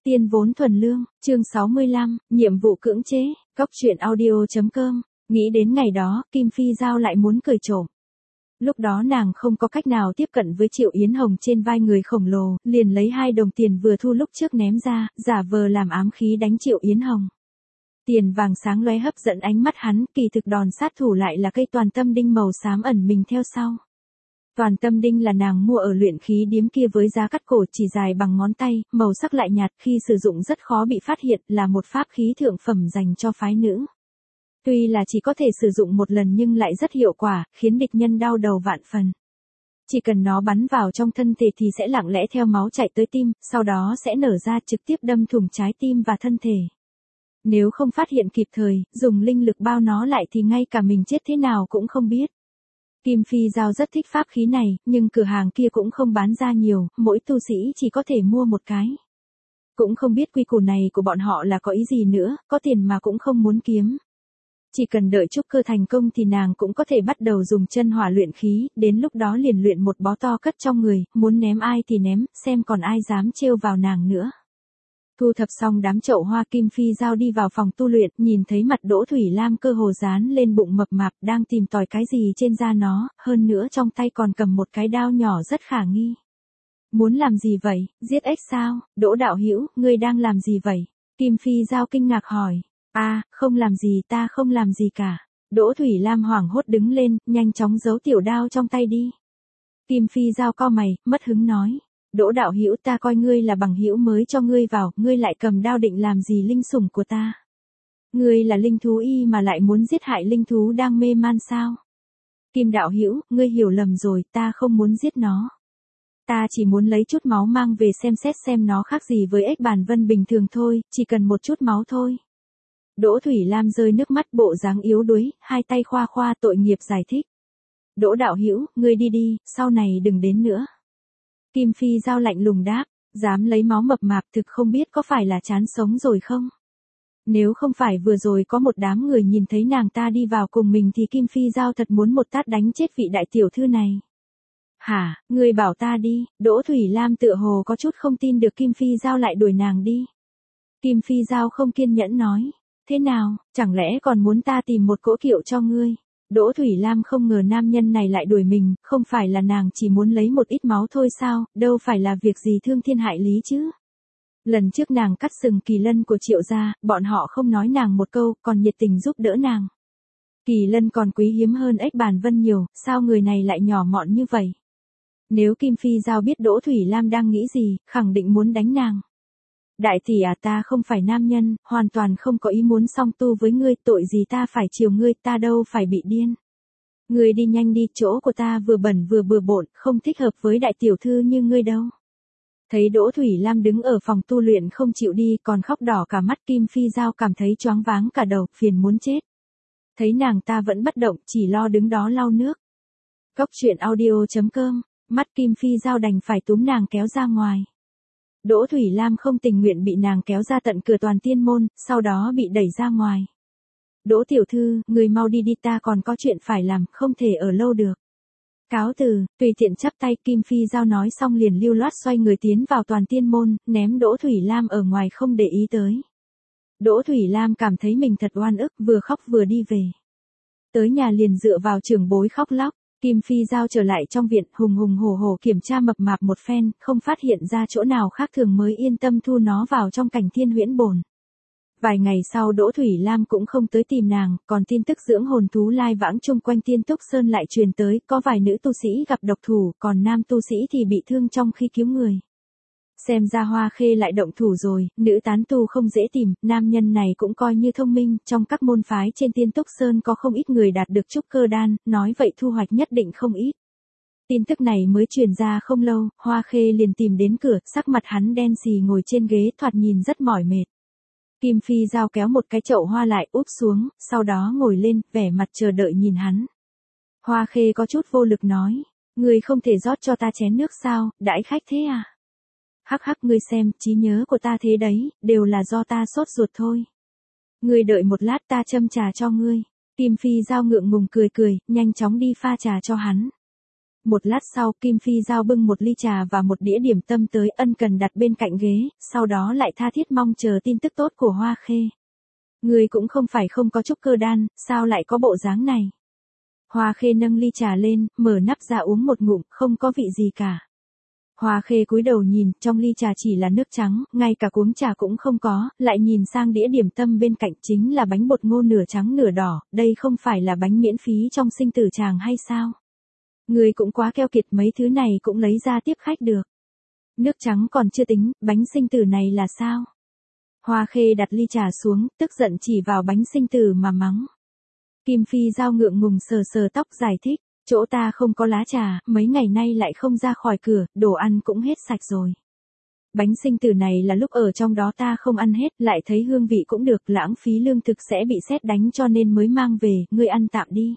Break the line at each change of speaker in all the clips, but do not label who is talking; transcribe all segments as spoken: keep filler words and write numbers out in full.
Tiên vốn thuần lương, chương sáu mươi lăm, nhiệm vụ cưỡng chế, cốc truyện audio chấm com, nghĩ đến ngày đó, Kim Phi Giao lại muốn cười trộm. Lúc đó nàng không có cách nào tiếp cận với Triệu Yến Hồng trên vai người khổng lồ, liền lấy hai đồng tiền vừa thu lúc trước ném ra, giả vờ làm ám khí đánh Triệu Yến Hồng. Tiền vàng sáng lóe hấp dẫn ánh mắt hắn, kỳ thực đòn sát thủ lại là cây toàn tâm đinh màu xám ẩn mình theo sau. Toàn tâm đinh là nàng mua ở luyện khí điếm kia với giá cắt cổ chỉ dài bằng ngón tay, màu sắc lại nhạt, khi sử dụng rất khó bị phát hiện, là một pháp khí thượng phẩm dành cho phái nữ. Tuy là chỉ có thể sử dụng một lần nhưng lại rất hiệu quả, khiến địch nhân đau đầu vạn phần. Chỉ cần nó bắn vào trong thân thể thì sẽ lặng lẽ theo máu chạy tới tim, sau đó sẽ nở ra trực tiếp đâm thủng trái tim và thân thể. Nếu không phát hiện kịp thời, dùng linh lực bao nó lại thì ngay cả mình chết thế nào cũng không biết. Kim Phi Giao rất thích pháp khí này, nhưng cửa hàng kia cũng không bán ra nhiều, mỗi tu sĩ chỉ có thể mua một cái. Cũng không biết quy củ này của bọn họ là có ý gì nữa, có tiền mà cũng không muốn kiếm. Chỉ cần đợi trúc cơ thành công thì nàng cũng có thể bắt đầu dùng chân hỏa luyện khí, đến lúc đó liền luyện một bó to cất trong người, muốn ném ai thì ném, xem còn ai dám trêu vào nàng nữa. Thu thập xong đám chậu hoa, Kim Phi Giao đi vào phòng tu luyện, nhìn thấy mặt Đỗ Thủy Lam cơ hồ dán lên bụng mập mạp, đang tìm tòi cái gì trên da nó, hơn nữa trong tay còn cầm một cái đao nhỏ rất khả nghi. Muốn làm gì vậy, giết ếch sao? Đỗ đạo hữu, ngươi đang làm gì vậy? Kim Phi Giao kinh ngạc hỏi. A, à, không làm gì, ta không làm gì cả. Đỗ Thủy Lam hoảng hốt đứng lên, nhanh chóng giấu tiểu đao trong tay đi. Kim Phi Giao cau mày, mất hứng nói. Đỗ đạo hữu, ta coi ngươi là bằng hữu mới cho ngươi vào, ngươi lại cầm đao định làm gì linh sủng của ta? Ngươi là linh thú y mà lại muốn giết hại linh thú đang mê man sao? Kim đạo hữu, ngươi hiểu lầm rồi, ta không muốn giết nó. Ta chỉ muốn lấy chút máu mang về xem xét xem nó khác gì với ếch bản vân bình thường thôi, chỉ cần một chút máu thôi. Đỗ Thủy Lam rơi nước mắt, bộ dáng yếu đuối, hai tay khoa khoa tội nghiệp giải thích. Đỗ đạo hữu, ngươi đi đi, sau này đừng đến nữa. Kim Phi Giao lạnh lùng đáp, dám lấy máu mập mạp, thực không biết có phải là chán sống rồi không? Nếu không phải vừa rồi có một đám người nhìn thấy nàng ta đi vào cùng mình thì Kim Phi Giao thật muốn một tát đánh chết vị đại tiểu thư này. Hả, ngươi bảo ta đi? Đỗ Thủy Lam tựa hồ có chút không tin được Kim Phi Giao lại đuổi nàng đi. Kim Phi Giao không kiên nhẫn nói, thế nào, chẳng lẽ còn muốn ta tìm một cỗ kiệu cho ngươi? Đỗ Thủy Lam không ngờ nam nhân này lại đuổi mình, không phải là nàng chỉ muốn lấy một ít máu thôi sao, đâu phải là việc gì thương thiên hại lý chứ. Lần trước nàng cắt sừng Kỳ Lân của Triệu gia, bọn họ không nói nàng một câu, còn nhiệt tình giúp đỡ nàng. Kỳ Lân còn quý hiếm hơn ếch bản vân nhiều, sao người này lại nhỏ mọn như vậy? Nếu Kim Phi Giao biết Đỗ Thủy Lam đang nghĩ gì, khẳng định muốn đánh nàng. Đại tỷ à, ta không phải nam nhân, hoàn toàn không có ý muốn song tu với ngươi, tội gì ta phải chiều ngươi, ta đâu phải bị điên. Ngươi đi nhanh đi, chỗ của ta vừa bẩn vừa bừa bộn, không thích hợp với đại tiểu thư như ngươi đâu. Thấy Đỗ Thủy Lam đứng ở phòng tu luyện không chịu đi, còn khóc đỏ cả mắt, Kim Phi Giao cảm thấy choáng váng cả đầu, phiền muốn chết. Thấy nàng ta vẫn bất động, chỉ lo đứng đó lau nước. Cốc truyện audio chấm com, mắt Kim Phi Giao đành phải túm nàng kéo ra ngoài. Đỗ Thủy Lam không tình nguyện bị nàng kéo ra tận cửa toàn tiên môn, sau đó bị đẩy ra ngoài. Đỗ tiểu thư, người mau đi đi, ta còn có chuyện phải làm, không thể ở lâu được. Cáo từ, tùy tiện chắp tay, Kim Phi Giao nói xong liền lưu loát xoay người tiến vào toàn tiên môn, ném Đỗ Thủy Lam ở ngoài không để ý tới. Đỗ Thủy Lam cảm thấy mình thật oan ức, vừa khóc vừa đi về. Tới nhà liền dựa vào trưởng bối khóc lóc. Kim Phi Giao trở lại trong viện, hùng hùng hổ hổ kiểm tra mập mạp một phen, không phát hiện ra chỗ nào khác thường mới yên tâm thu nó vào trong cảnh thiên huyễn bồn. Vài ngày sau Đỗ Thủy Lam cũng không tới tìm nàng, còn tin tức dưỡng hồn thú lai vãng chung quanh Tiên Túc Sơn lại truyền tới, có vài nữ tu sĩ gặp độc thủ, còn nam tu sĩ thì bị thương trong khi cứu người. Xem ra Hoa Khê lại động thủ rồi, nữ tán tu không dễ tìm, nam nhân này cũng coi như thông minh, trong các môn phái trên Tiên Túc Sơn có không ít người đạt được trúc cơ đan, nói vậy thu hoạch nhất định không ít. Tin tức này mới truyền ra không lâu, Hoa Khê liền tìm đến cửa, sắc mặt hắn đen xì ngồi trên ghế, thoạt nhìn rất mỏi mệt. Kim Phi Giao kéo một cái chậu hoa lại úp xuống, sau đó ngồi lên, vẻ mặt chờ đợi nhìn hắn. Hoa Khê có chút vô lực nói, người không thể rót cho ta chén nước sao, đãi khách thế à? Hắc hắc, ngươi xem, trí nhớ của ta thế đấy, đều là do ta sốt ruột thôi. Ngươi đợi một lát, ta châm trà cho ngươi. Kim Phi Giao ngượng ngùng cười cười, nhanh chóng đi pha trà cho hắn. Một lát sau, Kim Phi Giao bưng một ly trà và một đĩa điểm tâm tới, ân cần đặt bên cạnh ghế, sau đó lại tha thiết mong chờ tin tức tốt của Hoa Khê. Ngươi cũng không phải không có trúc cơ đan, sao lại có bộ dáng này? Hoa Khê nâng ly trà lên, mở nắp ra uống một ngụm, không có vị gì cả. Hoa Khê cúi đầu nhìn, trong ly trà chỉ là nước trắng, ngay cả cuống trà cũng không có, lại nhìn sang đĩa điểm tâm bên cạnh chính là bánh bột ngô nửa trắng nửa đỏ, đây không phải là bánh miễn phí trong sinh tử tràng hay sao? Người cũng quá keo kiệt, mấy thứ này cũng lấy ra tiếp khách được. Nước trắng còn chưa tính, bánh sinh tử này là sao? Hoa Khê đặt ly trà xuống, tức giận chỉ vào bánh sinh tử mà mắng. Kim Phi Giao ngượng ngùng sờ sờ tóc giải thích, chỗ ta không có lá trà, mấy ngày nay lại không ra khỏi cửa, đồ ăn cũng hết sạch rồi. Bánh sinh tử này là lúc ở trong đó ta không ăn hết, lại thấy hương vị cũng được, lãng phí lương thực sẽ bị sét đánh cho nên mới mang về, ngươi ăn tạm đi.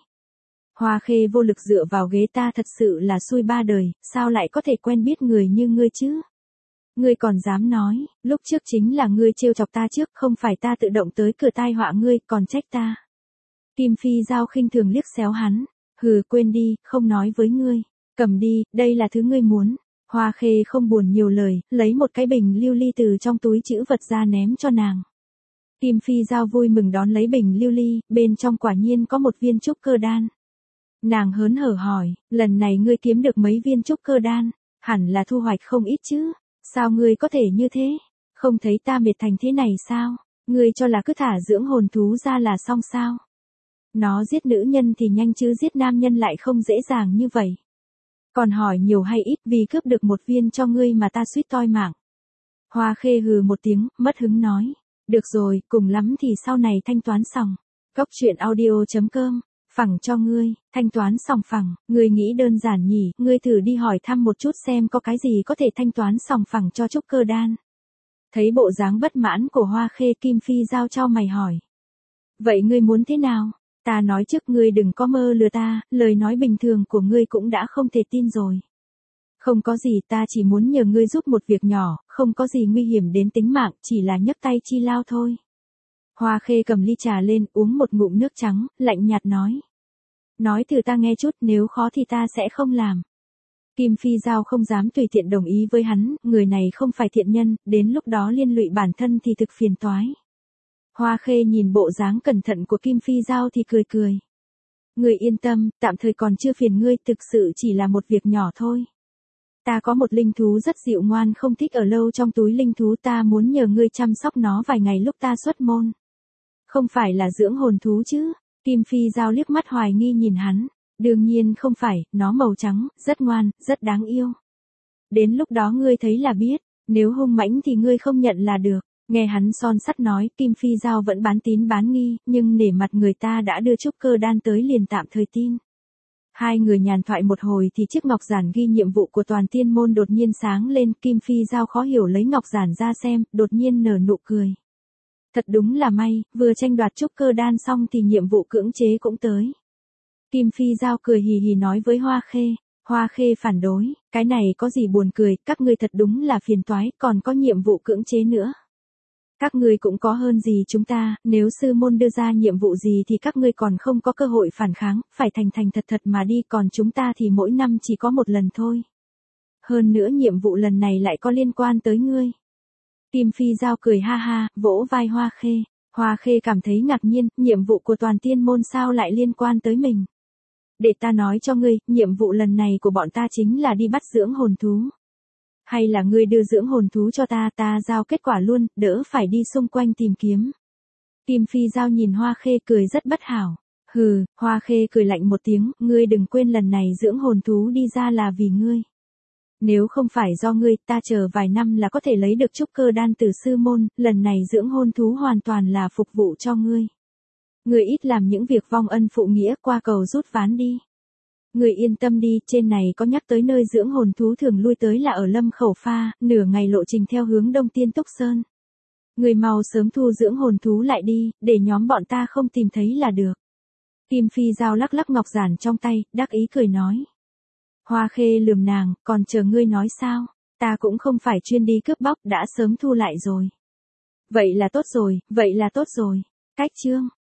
Hoa Khê vô lực dựa vào ghế, ta thật sự là xui ba đời, sao lại có thể quen biết người như ngươi chứ? Ngươi còn dám nói, lúc trước chính là ngươi trêu chọc ta trước, không phải ta tự động tới cửa tai họa ngươi, còn trách ta. Kim Phi Giao khinh thường liếc xéo hắn, hừ, quên đi, không nói với ngươi, cầm đi, đây là thứ ngươi muốn. Hoa Khê không buồn nhiều lời, lấy một cái bình lưu ly từ trong túi trữ vật ra ném cho nàng. Kim Phi Giao vui mừng đón lấy bình lưu ly, bên trong quả nhiên có một viên trúc cơ đan. Nàng hớn hở hỏi, lần này ngươi kiếm được mấy viên trúc cơ đan, hẳn là thu hoạch không ít chứ, sao ngươi có thể như thế, không thấy ta mệt thành thế này sao, ngươi cho là cứ thả dưỡng hồn thú ra là xong sao? Nó giết nữ nhân thì nhanh chứ giết nam nhân lại không dễ dàng như vậy. Còn hỏi nhiều hay ít, vì cướp được một viên cho ngươi mà ta suýt toi mạng. Hoa Khê hừ một tiếng, mất hứng nói, được rồi, cùng lắm thì sau này thanh toán xong. Cốc truyện audio chấm com, phẳng cho ngươi, thanh toán xong phẳng, ngươi nghĩ đơn giản nhỉ, ngươi thử đi hỏi thăm một chút xem có cái gì có thể thanh toán xong phẳng cho trúc cơ đan. Thấy bộ dáng bất mãn của Hoa Khê, Kim Phi Giao cho mày hỏi. Vậy ngươi muốn thế nào? Ta nói trước ngươi đừng có mơ lừa ta, lời nói bình thường của ngươi cũng đã không thể tin rồi. Không có gì, ta chỉ muốn nhờ ngươi giúp một việc nhỏ, không có gì nguy hiểm đến tính mạng, chỉ là nhấc tay chi lao thôi. Hoa Khê cầm ly trà lên, uống một ngụm nước trắng, lạnh nhạt nói. Nói thử ta nghe chút, nếu khó thì ta sẽ không làm. Kim Phi Giao không dám tùy tiện đồng ý với hắn, người này không phải thiện nhân, đến lúc đó liên lụy bản thân thì thực phiền toái. Hoa Khê nhìn bộ dáng cẩn thận của Kim Phi Giao thì cười cười. Ngươi yên tâm, tạm thời còn chưa phiền ngươi, thực sự chỉ là một việc nhỏ thôi. Ta có một linh thú rất dịu ngoan, không thích ở lâu trong túi linh thú, ta muốn nhờ ngươi chăm sóc nó vài ngày lúc ta xuất môn. Không phải là dưỡng hồn thú chứ? Kim Phi Giao liếc mắt hoài nghi nhìn hắn. Đương nhiên không phải, nó màu trắng, rất ngoan, rất đáng yêu. Đến lúc đó ngươi thấy là biết, nếu hung mãnh thì ngươi không nhận là được. Nghe hắn son sắt nói, Kim Phi Giao vẫn bán tín bán nghi, nhưng nể mặt người ta đã đưa trúc cơ đan tới liền tạm thời tin. Hai người nhàn thoại một hồi thì chiếc ngọc giản ghi nhiệm vụ của toàn tiên môn đột nhiên sáng lên, Kim Phi Giao khó hiểu lấy ngọc giản ra xem, đột nhiên nở nụ cười. Thật đúng là may, vừa tranh đoạt trúc cơ đan xong thì nhiệm vụ cưỡng chế cũng tới. Kim Phi Giao cười hì hì nói với Hoa Khê. Hoa Khê phản đối, cái này có gì buồn cười, các ngươi thật đúng là phiền toái, còn có nhiệm vụ cưỡng chế nữa. Các ngươi cũng có hơn gì chúng ta, nếu sư môn đưa ra nhiệm vụ gì thì các ngươi còn không có cơ hội phản kháng, phải thành thành thật thật mà đi, còn chúng ta thì mỗi năm chỉ có một lần thôi. Hơn nữa nhiệm vụ lần này lại có liên quan tới ngươi. Kim Phi Giao cười ha ha, vỗ vai Hoa Khê. Hoa Khê cảm thấy ngạc nhiên, nhiệm vụ của toàn tiên môn sao lại liên quan tới mình. Để ta nói cho ngươi, nhiệm vụ lần này của bọn ta chính là đi bắt dưỡng hồn thú. Hay là ngươi đưa dưỡng hồn thú cho ta, ta giao kết quả luôn, đỡ phải đi xung quanh tìm kiếm. Kim Phi Giao nhìn Hoa Khê cười rất bất hảo. Hừ, Hoa Khê cười lạnh một tiếng, ngươi đừng quên lần này dưỡng hồn thú đi ra là vì ngươi. Nếu không phải do ngươi, ta chờ vài năm là có thể lấy được trúc cơ đan từ sư môn, lần này dưỡng hồn thú hoàn toàn là phục vụ cho ngươi. Ngươi ít làm những việc vong ân phụ nghĩa, qua cầu rút ván đi. Ngươi yên tâm đi, trên này có nhắc tới nơi dưỡng hồn thú thường lui tới là ở Lâm Khẩu Pha, nửa ngày lộ trình theo hướng Đông Tiên Túc Sơn. Ngươi mau sớm thu dưỡng hồn thú lại đi, để nhóm bọn ta không tìm thấy là được. Kim Phi Giao lắc lắc ngọc giản trong tay, đắc ý cười nói. Hoa Khê lườm nàng, còn chờ ngươi nói sao, ta cũng không phải chuyên đi cướp bóc, đã sớm thu lại rồi. Vậy là tốt rồi, vậy là tốt rồi. Cách chương